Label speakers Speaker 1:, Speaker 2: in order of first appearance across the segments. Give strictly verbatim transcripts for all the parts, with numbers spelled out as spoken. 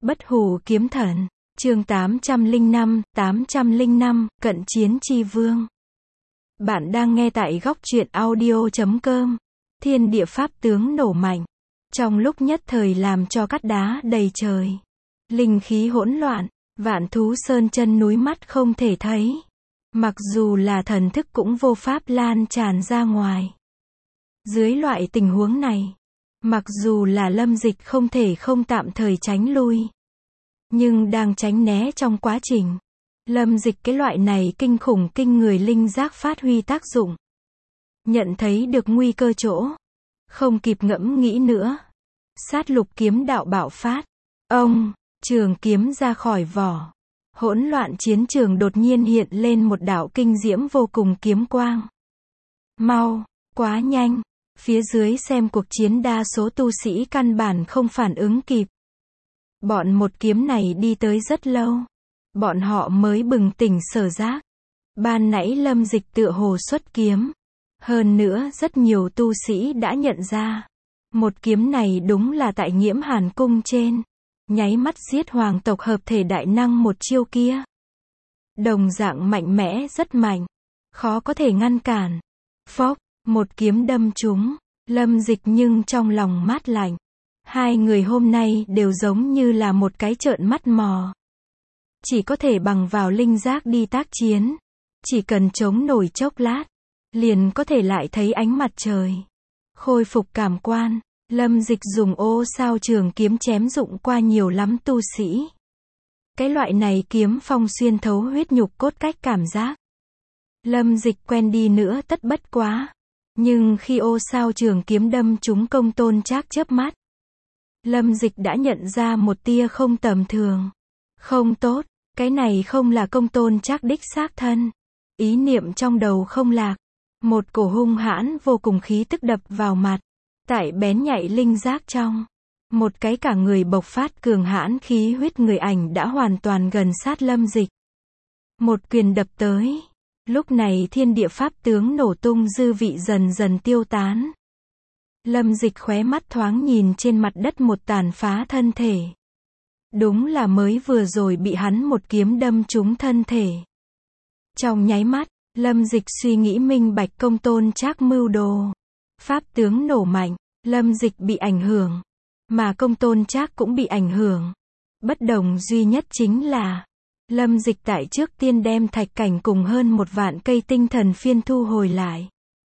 Speaker 1: Bất hủ kiếm thần, chương tám trăm lẻ năm, tám trăm lẻ năm, cận chiến chi vương. Bạn đang nghe tại góc truyện audio chấm com. Thiên địa pháp tướng nổ mạnh, trong lúc nhất thời làm cho cát đá đầy trời. Linh khí hỗn loạn, vạn thú sơn chân núi mắt không thể thấy. Mặc dù là thần thức cũng vô pháp lan tràn ra ngoài. Dưới loại tình huống này, mặc dù là Lâm Dịch không thể không tạm thời tránh lui, nhưng đang tránh né trong quá trình, Lâm Dịch cái loại này kinh khủng kinh người linh giác phát huy tác dụng. Nhận thấy được nguy cơ chỗ, không kịp ngẫm nghĩ nữa. Sát lục kiếm đạo bạo phát. Ông, trường kiếm ra khỏi vỏ. Hỗn loạn chiến trường đột nhiên hiện lên một đạo kinh diễm vô cùng kiếm quang. Mau, quá nhanh. Phía dưới xem cuộc chiến đa số tu sĩ căn bản không phản ứng kịp. Bọn một kiếm này đi tới rất lâu. Bọn họ mới bừng tỉnh sở giác. Ban nãy Lâm Dịch tựa hồ xuất kiếm. Hơn nữa rất nhiều tu sĩ đã nhận ra. Một kiếm này đúng là tại Nghiễm Hàn cung trên. Nháy mắt giết hoàng tộc hợp thể đại năng một chiêu kia. Đồng dạng mạnh mẽ rất mạnh. Khó có thể ngăn cản. Phốc, một kiếm đâm trúng. Lâm Dịch nhưng trong lòng mát lạnh. Hai người hôm nay đều giống như là một cái trợn mắt mò. Chỉ có thể bằng vào linh giác đi tác chiến. Chỉ cần chống nổi chốc lát, liền có thể lại thấy ánh mặt trời. Khôi phục cảm quan, Lâm Dịch dùng ô sao trường kiếm chém dụng qua nhiều lắm tu sĩ. Cái loại này kiếm phong xuyên thấu huyết nhục cốt cách cảm giác. Lâm Dịch quen đi nữa tất bất quá. Nhưng khi ô sao trường kiếm đâm trúng Công Tôn Trác chớp mắt, Lâm Dịch đã nhận ra một tia không tầm thường. Không tốt, cái này không là Công Tôn Trác đích xác thân. Ý niệm trong đầu không lạc. Một cổ hung hãn vô cùng khí tức đập vào mặt. Tại bén nhạy linh giác trong. Một cái cả người bộc phát cường hãn khí huyết người ảnh đã hoàn toàn gần sát Lâm Dịch. Một quyền đập tới. Lúc này thiên địa pháp tướng nổ tung dư vị dần dần tiêu tán. Lâm Dịch khóe mắt thoáng nhìn trên mặt đất một tàn phá thân thể. Đúng là mới vừa rồi bị hắn một kiếm đâm trúng thân thể. Trong nháy mắt, Lâm Dịch suy nghĩ minh bạch Công Tôn Trác mưu đồ. Pháp tướng nổ mạnh, Lâm Dịch bị ảnh hưởng. Mà Công Tôn Trác cũng bị ảnh hưởng. Bất đồng duy nhất chính là Lâm Dịch tại trước tiên đem thạch cảnh cùng hơn một vạn cây tinh thần phiên thu hồi lại.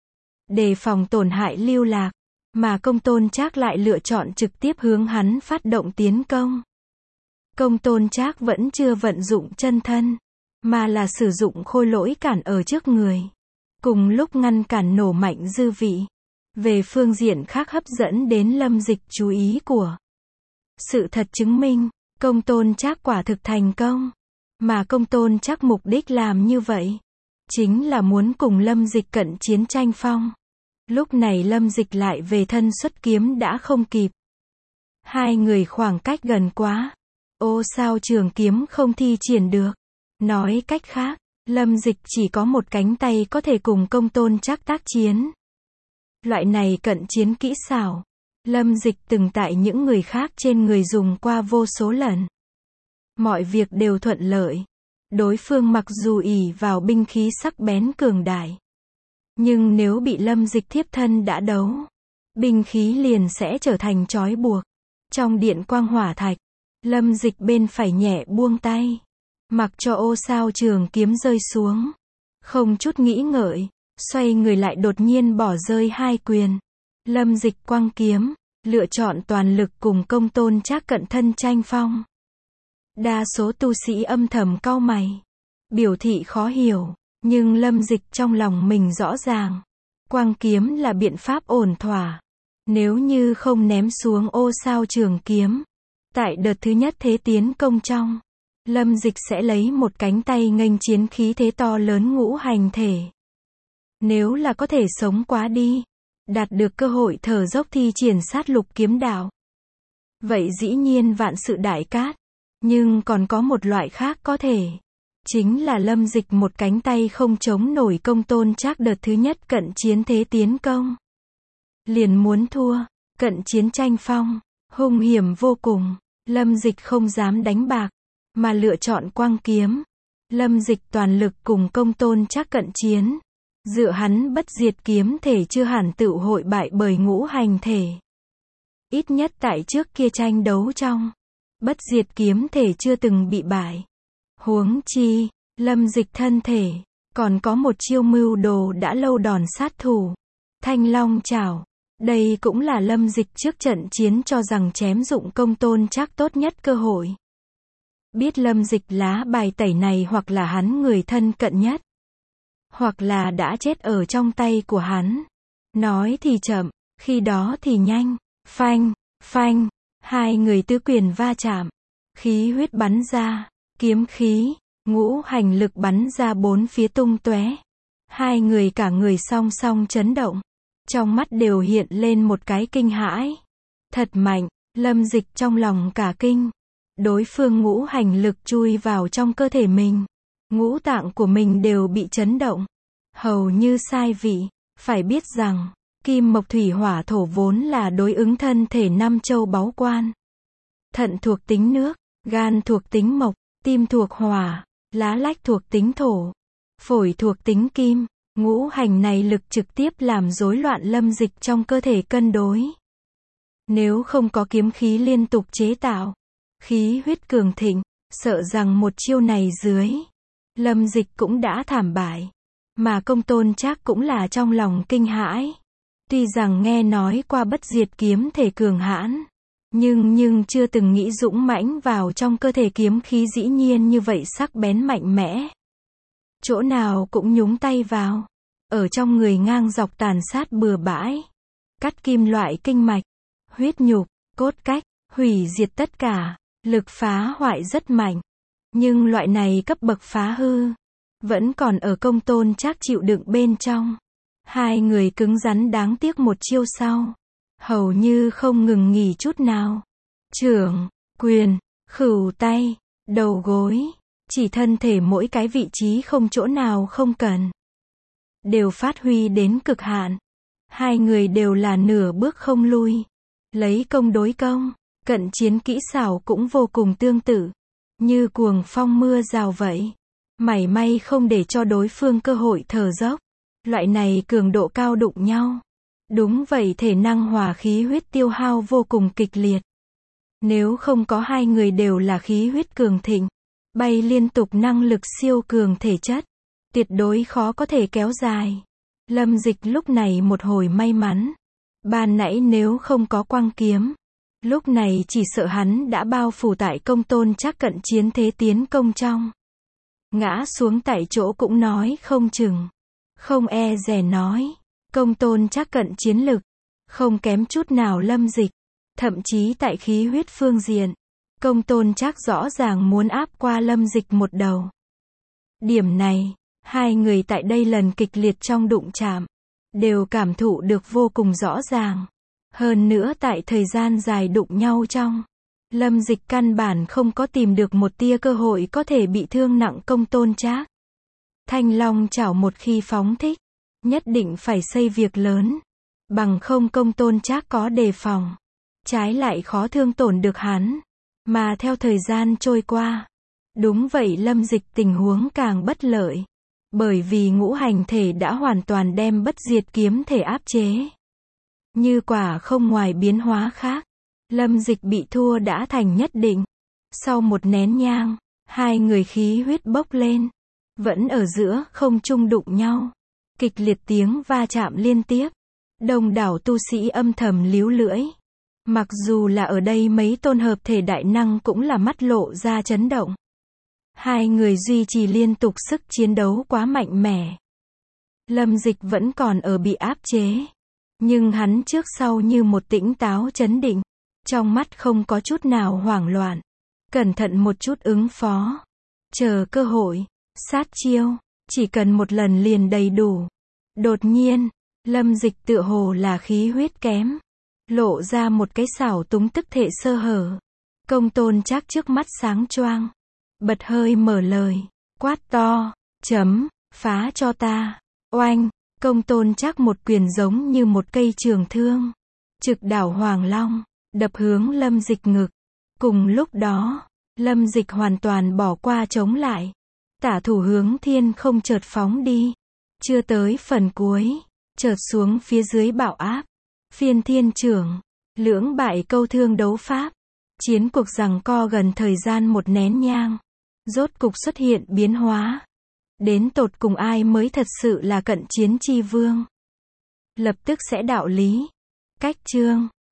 Speaker 1: Đề phòng tổn hại lưu lạc. Mà Công Tôn Trác lại lựa chọn trực tiếp hướng hắn phát động tiến công. Công Tôn Trác vẫn chưa vận dụng chân thân, mà là sử dụng khôi lỗi cản ở trước người. Cùng lúc ngăn cản nổ mạnh dư vị. Về phương diện khác hấp dẫn đến Lâm Dịch chú ý của. Sự thật chứng minh, Công Tôn Trác quả thực thành công. Mà Công Tôn Trác mục đích làm như vậy, chính là muốn cùng Lâm Dịch cận chiến tranh phong. Lúc này Lâm Dịch lại về thân xuất kiếm đã không kịp. Hai người khoảng cách gần quá. Ô sao trường kiếm không thi triển được. Nói cách khác, Lâm Dịch chỉ có một cánh tay có thể cùng Công Tôn Trác tác chiến. Loại này cận chiến kỹ xảo, Lâm Dịch từng tại những người khác trên người dùng qua vô số lần. Mọi việc đều thuận lợi. Đối phương mặc dù ỷ vào binh khí sắc bén cường đại, nhưng nếu bị Lâm Dịch thiếp thân đã đấu, binh khí liền sẽ trở thành trói buộc. Trong điện quang hỏa thạch, Lâm Dịch bên phải nhẹ buông tay, mặc cho ô sao trường kiếm rơi xuống. Không chút nghĩ ngợi, xoay người lại đột nhiên bỏ rơi hai quyền. Lâm Dịch quăng kiếm, lựa chọn toàn lực cùng Công Tôn Trác cận thân tranh phong. Đa số tu sĩ âm thầm cau mày, biểu thị khó hiểu, nhưng Lâm Dịch trong lòng mình rõ ràng. Quăng kiếm là biện pháp ổn thỏa. Nếu như không ném xuống ô sao trường kiếm, tại đợt thứ nhất thế tiến công trong, Lâm Dịch sẽ lấy một cánh tay nghênh chiến khí thế to lớn ngũ hành thể. Nếu là có thể sống quá đi, đạt được cơ hội thở dốc thi triển sát lục kiếm đạo, vậy dĩ nhiên vạn sự đại cát. Nhưng còn có một loại khác có thể. Chính là Lâm Dịch một cánh tay không chống nổi Công Tôn Trác đợt thứ nhất cận chiến thế tiến công. Liền muốn thua, cận chiến tranh phong, hung hiểm vô cùng. Lâm Dịch không dám đánh bạc, mà lựa chọn quang kiếm. Lâm Dịch toàn lực cùng Công Tôn Trác cận chiến. Dựa hắn bất diệt kiếm thể chưa hẳn tựu hội bại bởi ngũ hành thể. Ít nhất tại trước kia tranh đấu trong, bất diệt kiếm thể chưa từng bị bại. Huống chi, Lâm Dịch thân thể, còn có một chiêu mưu đồ đã lâu đòn sát thủ. Thanh Long Chảo. Đây cũng là Lâm Dịch trước trận chiến cho rằng chém dụng Công Tôn Trác tốt nhất cơ hội. Biết Lâm Dịch lá bài tẩy này hoặc là hắn người thân cận nhất, hoặc là đã chết ở trong tay của hắn. Nói thì chậm, khi đó thì nhanh. Phanh, phanh, hai người tứ quyền va chạm. Khí huyết bắn ra, kiếm khí, ngũ hành lực bắn ra bốn phía tung tóe. Hai người cả người song song chấn động. Trong mắt đều hiện lên một cái kinh hãi. Thật mạnh, Lâm Dịch trong lòng cả kinh. Đối phương ngũ hành lực chui vào trong cơ thể mình. Ngũ tạng của mình đều bị chấn động. Hầu như sai vị. Phải biết rằng, kim mộc thủy hỏa thổ vốn là đối ứng thân thể năm châu báu quan. Thận thuộc tính nước, gan thuộc tính mộc, tim thuộc hỏa, lá lách thuộc tính thổ, phổi thuộc tính kim. Ngũ hành này lực trực tiếp làm rối loạn Lâm Dịch trong cơ thể cân đối. Nếu không có kiếm khí liên tục chế tạo, khí huyết cường thịnh, sợ rằng một chiêu này dưới, Lâm Dịch cũng đã thảm bại. Mà Công Tôn Trác cũng là trong lòng kinh hãi. Tuy rằng nghe nói qua bất diệt kiếm thể cường hãn, nhưng nhưng chưa từng nghĩ dũng mãnh vào trong cơ thể kiếm khí dĩ nhiên như vậy sắc bén mạnh mẽ. Chỗ nào cũng nhúng tay vào, ở trong người ngang dọc tàn sát bừa bãi, cắt kim loại kinh mạch, huyết nhục, cốt cách, hủy diệt tất cả, lực phá hoại rất mạnh. Nhưng loại này cấp bậc phá hư, vẫn còn ở Công Tôn Trác chịu đựng bên trong. Hai người cứng rắn đáng tiếc một chiêu sau, hầu như không ngừng nghỉ chút nào. Chưởng, quyền, khửu tay, đầu gối, chỉ thân thể mỗi cái vị trí không chỗ nào không cần, đều phát huy đến cực hạn. Hai người đều là nửa bước không lui, lấy công đối công, cận chiến kỹ xảo cũng vô cùng tương tự, như cuồng phong mưa rào vậy, mảy may không để cho đối phương cơ hội thở dốc. Loại này cường độ cao đụng nhau, đúng vậy thể năng hòa khí huyết tiêu hao vô cùng kịch liệt. Nếu không có hai người đều là khí huyết cường thịnh, bay liên tục năng lực siêu cường thể chất, tuyệt đối khó có thể kéo dài. Lâm Dịch lúc này một hồi may mắn. Ban nãy nếu không có quang kiếm, lúc này chỉ sợ hắn đã bao phủ tại Công Tôn Trác cận chiến thế tiến công trong. Ngã xuống tại chỗ cũng nói không chừng. Không e dè nói, Công Tôn Trác cận chiến lực, không kém chút nào Lâm Dịch. Thậm chí tại khí huyết phương diện, Công Tôn Trác rõ ràng muốn áp qua Lâm Dịch một đầu. Điểm này, hai người tại đây lần kịch liệt trong đụng chạm, đều cảm thụ được vô cùng rõ ràng. Hơn nữa tại thời gian dài đụng nhau trong, Lâm Dịch căn bản không có tìm được một tia cơ hội có thể bị thương nặng Công Tôn Trác. Thanh Long Chảo một khi phóng thích, nhất định phải xây việc lớn, bằng không Công Tôn Trác có đề phòng, trái lại khó thương tổn được hắn. Mà theo thời gian trôi qua, đúng vậy Lâm Dịch tình huống càng bất lợi, bởi vì ngũ hành thể đã hoàn toàn đem bất diệt kiếm thể áp chế. Như quả không ngoài biến hóa khác, Lâm Dịch bị thua đã thành nhất định. Sau một nén nhang, hai người khí huyết bốc lên, vẫn ở giữa không trung đụng nhau, kịch liệt tiếng va chạm liên tiếp. Đông đảo tu sĩ âm thầm líu lưỡi. Mặc dù là ở đây mấy tôn hợp thể đại năng cũng là mắt lộ ra chấn động. Hai người duy trì liên tục sức chiến đấu quá mạnh mẽ. Lâm Dịch vẫn còn ở bị áp chế, nhưng hắn trước sau như một tĩnh táo chấn định, trong mắt không có chút nào hoảng loạn, cẩn thận một chút ứng phó, chờ cơ hội, sát chiêu, chỉ cần một lần liền đầy đủ. Đột nhiên, Lâm Dịch tựa hồ là khí huyết kém, lộ ra một cái xảo túng tức thể sơ hở. Công Tôn Trác trước mắt sáng choang, bật hơi mở lời, quát to, chấm, phá cho ta. Oanh, Công Tôn Trác một quyền giống như một cây trường thương, trực đảo Hoàng Long, đập hướng Lâm Dịch ngực. Cùng lúc đó, Lâm Dịch hoàn toàn bỏ qua chống lại. Tả thủ hướng thiên không chợt phóng đi. Chưa tới phần cuối, chợt xuống phía dưới bạo áp. Phiên thiên trưởng, lưỡng bại câu thương đấu pháp. Chiến cuộc giằng co gần thời gian một nén nhang. Rốt cục xuất hiện biến hóa. Đến tột cùng ai mới thật sự là cận chiến chi vương. Lập tức sẽ đạo lý. Cách chương